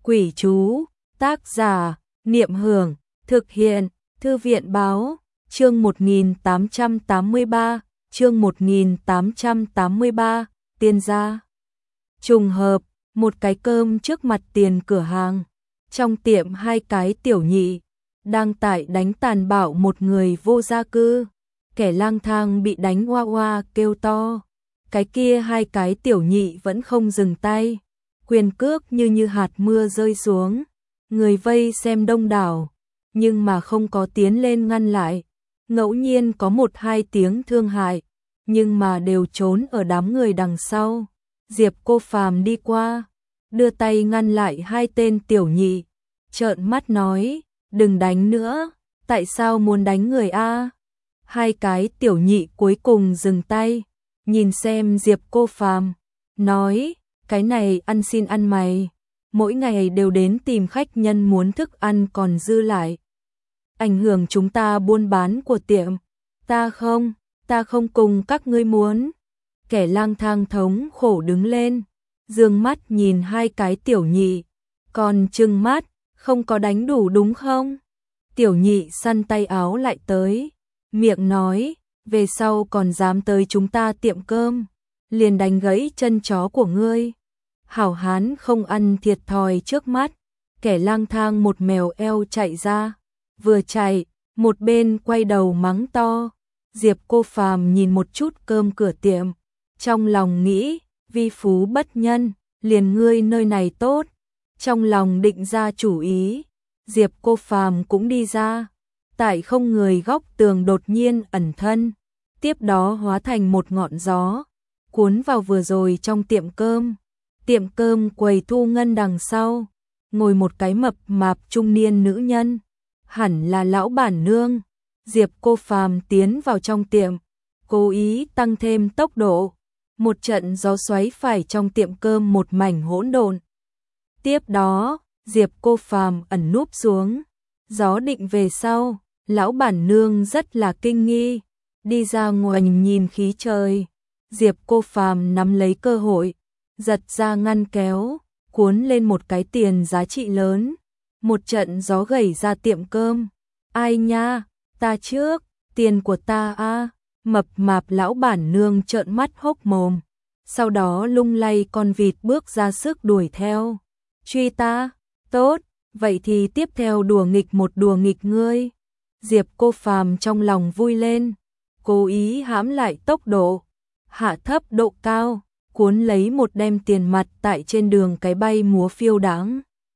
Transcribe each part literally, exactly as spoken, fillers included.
Quỷ chú, tác giả, Niệm Hưởng, thực hiện, Thư viện báo, chương một nghìn tám trăm tám mươi ba, chương một nghìn tám trăm tám mươi ba, tiên gia. Trùng hợp, một cái cơm trước mặt tiền cửa hàng, trong tiệm hai cái tiểu nhị, đang tại đánh tàn bạo một người vô gia cư, kẻ lang thang bị đánh oa oa kêu to. Cái kia hai cái tiểu nhị vẫn không dừng tay, quyền cước như như hạt mưa rơi xuống, người vây xem đông đảo, nhưng mà không có tiến lên ngăn lại. Ngẫu nhiên có một hai tiếng thương hại, nhưng mà đều trốn ở đám người đằng sau. Diệp Cô Phàm đi qua, đưa tay ngăn lại hai tên tiểu nhị, trợn mắt nói, đừng đánh nữa, tại sao muốn đánh người a? Hai cái tiểu nhị cuối cùng dừng tay, nhìn xem Diệp Cô Phàm, nói, cái này ăn xin ăn mày, mỗi ngày đều đến tìm khách nhân muốn thức ăn còn dư lại, ảnh hưởng chúng ta buôn bán của tiệm. Ta không, ta không cùng các ngươi muốn. Kẻ lang thang thống khổ đứng lên, dương mắt nhìn hai cái tiểu nhị, còn trừng mắt, không có đánh đủ đúng không? Tiểu nhị săn tay áo lại tới, miệng nói, về sau còn dám tới chúng ta tiệm cơm, liền đánh gãy chân chó của ngươi. Hảo hán không ăn thiệt thòi trước mắt, kẻ lang thang một mèo eo chạy ra, vừa chạy, một bên quay đầu mắng to. Diệp Cô Phàm nhìn một chút cơm cửa tiệm, trong lòng nghĩ, vi phú bất nhân, liền ngươi nơi này tốt. Trong lòng định ra chủ ý, Diệp Cô Phàm cũng đi ra, tại không người góc tường đột nhiên ẩn thân, tiếp đó hóa thành một ngọn gió, cuốn vào vừa rồi trong tiệm cơm. Tiệm cơm quầy thu ngân đằng sau, ngồi một cái mập mạp trung niên nữ nhân, hẳn là lão bản nương. Diệp Cô Phàm tiến vào trong tiệm, cố ý tăng thêm tốc độ, một trận gió xoáy phải trong tiệm cơm một mảnh hỗn độn. Tiếp đó, Diệp Cô Phàm ẩn núp xuống, gió định về sau, lão bản nương rất là kinh nghi, đi ra ngoài nhìn khí trời. Diệp Cô Phàm nắm lấy cơ hội, giật ra ngăn kéo, cuốn lên một cái tiền giá trị lớn, một trận gió gẩy ra tiệm cơm. Ai nha, ta trước, tiền của ta a. Mập mạp lão bản nương trợn mắt hốc mồm, sau đó lung lay con vịt bước ra sức đuổi theo. Truy ta, tốt, vậy thì tiếp theo đùa nghịch một đùa nghịch ngươi. Diệp Cô Phàm trong lòng vui lên, cố ý hãm lại tốc độ, hạ thấp độ cao, cuốn lấy một đem tiền mặt tại trên đường cái bay múa phiêu đáng.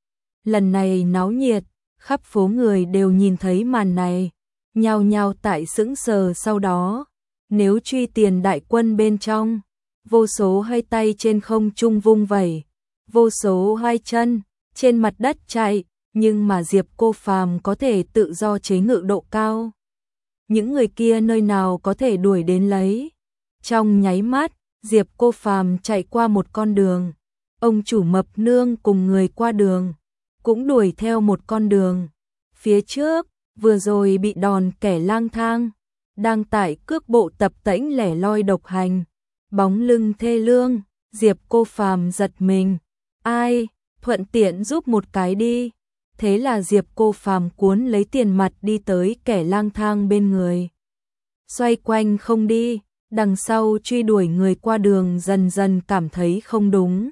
Lần này náo nhiệt, khắp phố người đều nhìn thấy màn này, nhao nhao tại sững sờ. Sau đó, nếu truy tiền đại quân bên trong, vô số hai tay trên không trung vung vẩy, vô số hai chân trên mặt đất chạy, nhưng mà Diệp Cô Phàm có thể tự do chế ngự độ cao. Những người kia nơi nào có thể đuổi đến lấy. Trong nháy mắt, Diệp Cô Phàm chạy qua một con đường, ông chủ mập nương cùng người qua đường cũng đuổi theo một con đường. Phía trước, vừa rồi bị đòn kẻ lang thang, đang tại cước bộ tập tễnh lẻ loi độc hành, bóng lưng thê lương. Diệp Cô Phàm giật mình, ai, thuận tiện giúp một cái đi. Thế là Diệp Cô Phàm cuốn lấy tiền mặt đi tới kẻ lang thang bên người, xoay quanh không đi. Đằng sau truy đuổi người qua đường dần dần cảm thấy không đúng,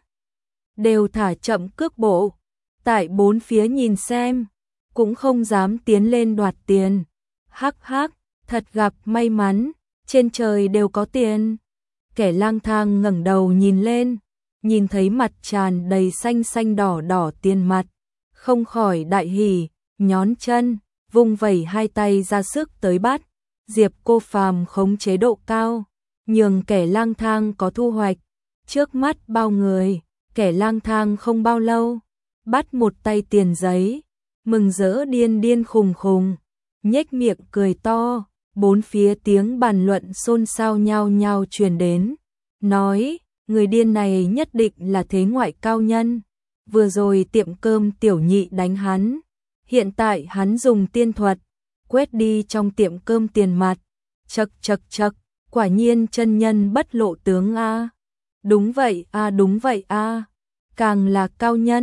đều thả chậm cước bộ, tại bốn phía nhìn xem, cũng không dám tiến lên đoạt tiền. Hắc hắc, thật gặp may mắn, trên trời đều có tiền. Kẻ lang thang ngẩng đầu nhìn lên, nhìn thấy mặt tràn đầy xanh xanh đỏ đỏ tiền mặt, không khỏi đại hỉ, nhón chân, vung vẩy hai tay ra sức tới bắt. Diệp Cô Phàm khống chế độ cao, nhường kẻ lang thang có thu hoạch. Trước mắt bao người, kẻ lang thang không bao lâu, bắt một tay tiền giấy, mừng rỡ điên điên khùng khùng, nhếch miệng cười to. Bốn phía tiếng bàn luận xôn xao nhao nhao truyền đến, nói, người điên này nhất định là thế ngoại cao nhân. Vừa rồi tiệm cơm tiểu nhị đánh hắn, hiện tại hắn dùng tiên thuật quét đi trong tiệm cơm tiền mặt. Chậc chậc chậc, quả nhiên chân nhân bất lộ tướng a. Đúng vậy a, đúng vậy a. Càng là cao nhân,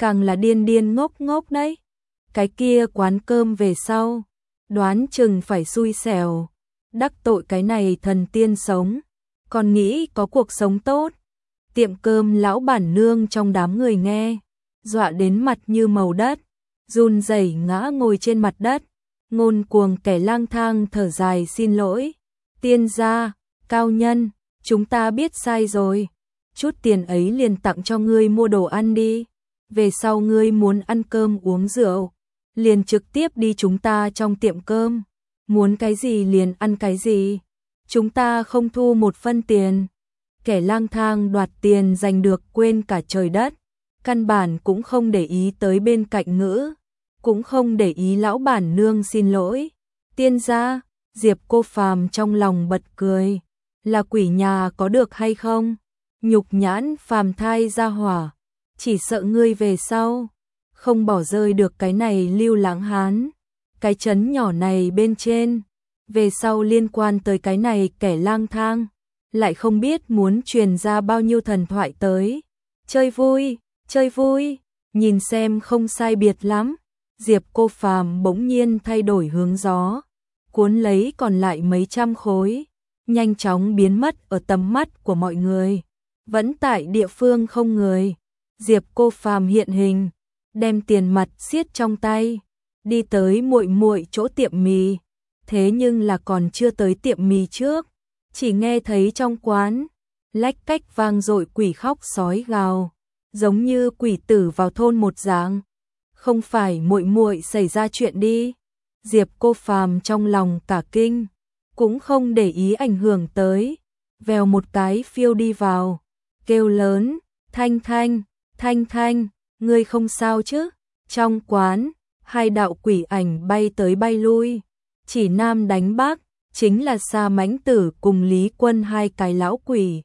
càng là điên điên ngốc ngốc đấy. Cái kia quán cơm về sau, đoán chừng phải xui xẻo, đắc tội cái này thần tiên sống, còn nghĩ có cuộc sống tốt. Tiệm cơm lão bản nương trong đám người nghe, dọa đến mặt như màu đất, run rẩy ngã ngồi trên mặt đất, ngôn cuồng kẻ lang thang thở dài xin lỗi. Tiên gia, cao nhân, chúng ta biết sai rồi, chút tiền ấy liền tặng cho ngươi mua đồ ăn đi, về sau ngươi muốn ăn cơm uống rượu, liền trực tiếp đi chúng ta trong tiệm cơm, muốn cái gì liền ăn cái gì, chúng ta không thu một phân tiền. Kẻ lang thang đoạt tiền giành được quên cả trời đất, căn bản cũng không để ý tới bên cạnh ngữ, cũng không để ý lão bản nương xin lỗi. Tiên gia, Diệp Cô Phàm trong lòng bật cười, là quỷ nhà có được hay không? Nhục nhãn phàm thai ra hỏa, chỉ sợ ngươi về sau không bỏ rơi được cái này Lưu Lãng Hán, cái trấn nhỏ này bên trên, về sau liên quan tới cái này kẻ lang thang, lại không biết muốn truyền ra bao nhiêu thần thoại tới. Chơi vui, chơi vui, nhìn xem không sai biệt lắm. Diệp Cô Phàm bỗng nhiên thay đổi hướng gió, cuốn lấy còn lại mấy trăm khối, nhanh chóng biến mất ở tầm mắt của mọi người. Vẫn tại địa phương không người, Diệp Cô Phàm hiện hình, đem tiền mặt siết trong tay, đi tới muội muội chỗ tiệm mì. Thế nhưng là còn chưa tới tiệm mì trước, chỉ nghe thấy trong quán lách cách vang dội quỷ khóc sói gào, giống như quỷ tử vào thôn một dạng. Không phải muội muội xảy ra chuyện đi? Diệp Cô Phàm trong lòng cả kinh, cũng không để ý ảnh hưởng tới, vèo một cái phiêu đi vào, kêu lớn, Thanh Thanh, Thanh Thanh, ngươi không sao chứ? Trong quán, hai đạo quỷ ảnh bay tới bay lui, chỉ nam đánh bắc, chính là Sa Mãnh Tử cùng Lý Quân hai cái lão quỷ.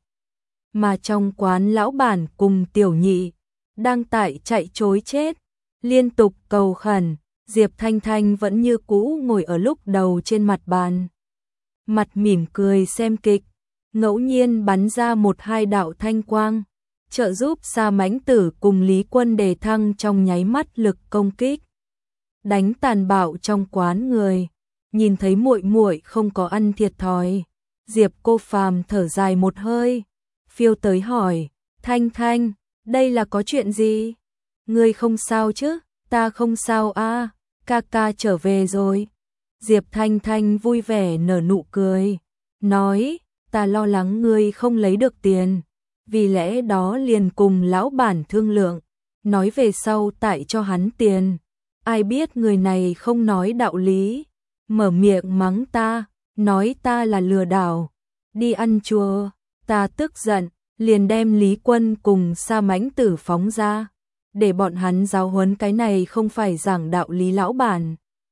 Mà trong quán lão bản cùng tiểu nhị, đang tại chạy trối chết, liên tục cầu khẩn, Diệp Thanh Thanh vẫn như cũ ngồi ở lúc đầu trên mặt bàn. Mặt mỉm cười xem kịch, ngẫu nhiên bắn ra một hai đạo thanh quang, trợ giúp Sa Mãnh Tử cùng Lý Quân đề thăng trong nháy mắt lực công kích. Đánh tàn bạo trong quán người, nhìn thấy muội muội không có ăn thiệt thòi, Diệp Cô Phàm thở dài một hơi, phiêu tới hỏi, Thanh Thanh, đây là có chuyện gì? Ngươi không sao chứ? Ta không sao a, ca ca trở về rồi. Diệp Thanh Thanh vui vẻ nở nụ cười, nói, ta lo lắng ngươi không lấy được tiền, vì lẽ đó liền cùng lão bản thương lượng, nói về sau tại cho hắn tiền. Ai biết người này không nói đạo lý, mở miệng mắng ta, nói ta là lừa đảo, đi ăn chùa. Ta tức giận, liền đem Lý Quân cùng Sa Mãnh Tử phóng ra, để bọn hắn giáo huấn cái này không phải giảng đạo lý lão bản.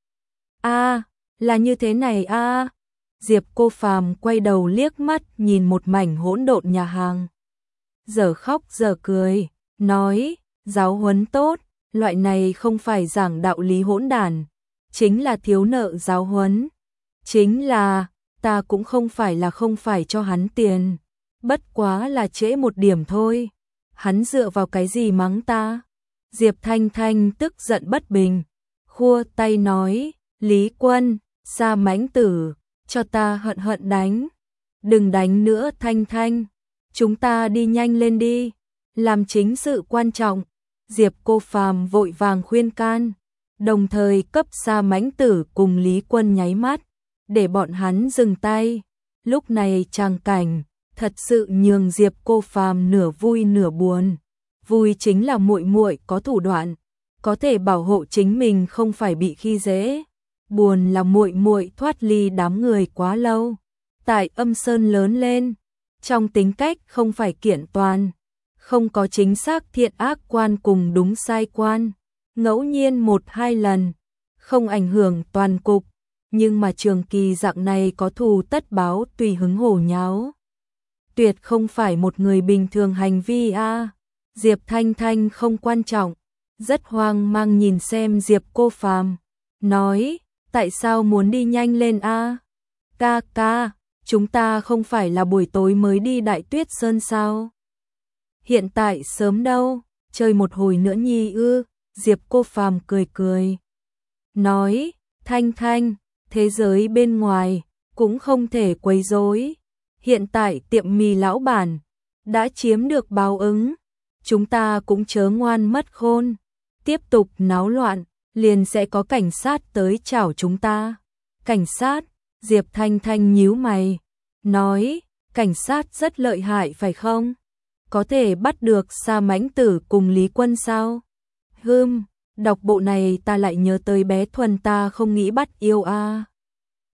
A, là như thế này a. À. Diệp Cô Phàm quay đầu liếc mắt nhìn một mảnh hỗn độn nhà hàng, giờ khóc giờ cười, nói, giáo huấn tốt, loại này không phải giảng đạo lý hỗn đản, chính là thiếu nợ giáo huấn. Chính là, ta cũng không phải là không phải cho hắn tiền, bất quá là trễ một điểm thôi. Hắn dựa vào cái gì mắng ta? Diệp Thanh Thanh tức giận bất bình, khua tay nói, Lý Quân, Sa Mãnh Tử, cho ta hận hận đánh. Đừng đánh nữa Thanh Thanh, chúng ta đi nhanh lên đi, làm chính sự quan trọng. Diệp Cô Phàm vội vàng khuyên can, đồng thời cấp Sa Mãnh Tử cùng Lý Quân nháy mắt, để bọn hắn dừng tay. Lúc này tràng cảnh thật sự nhường Diệp Cô Phàm nửa vui nửa buồn. Vui chính là muội muội có thủ đoạn, có thể bảo hộ chính mình không phải bị khi dễ. Buồn là muội muội thoát ly đám người quá lâu, tại Âm Sơn lớn lên, trong tính cách không phải kiện toàn, không có chính xác thiện ác quan cùng đúng sai quan, ngẫu nhiên một hai lần, không ảnh hưởng toàn cục, nhưng mà trường kỳ dạng này có thù tất báo tùy hứng hổ nháo. Tuyệt không phải một người bình thường hành vi a. À. Diệp Thanh Thanh không quan trọng, rất hoang mang nhìn xem Diệp Cô Phàm, nói, tại sao muốn đi nhanh lên a? À? Ca ca, chúng ta không phải là buổi tối mới đi Đại Tuyết Sơn sao? Hiện tại sớm đâu, chơi một hồi nữa nhi ư? Diệp Cô Phàm cười cười. Nói, Thanh Thanh, thế giới bên ngoài cũng không thể quấy rối. Hiện tại tiệm mì lão bản đã chiếm được báo ứng. Chúng ta cũng chớ ngoan mất khôn. Tiếp tục náo loạn, liền sẽ có cảnh sát tới chảo chúng ta. Cảnh sát? Diệp Thanh Thanh nhíu mày. Nói, cảnh sát rất lợi hại phải không? Có thể bắt được Sa Mãnh Tử cùng Lý Quân sao? Hừm, đọc bộ này ta lại nhớ tới bé Thuần ta không nghĩ bắt yêu a. À.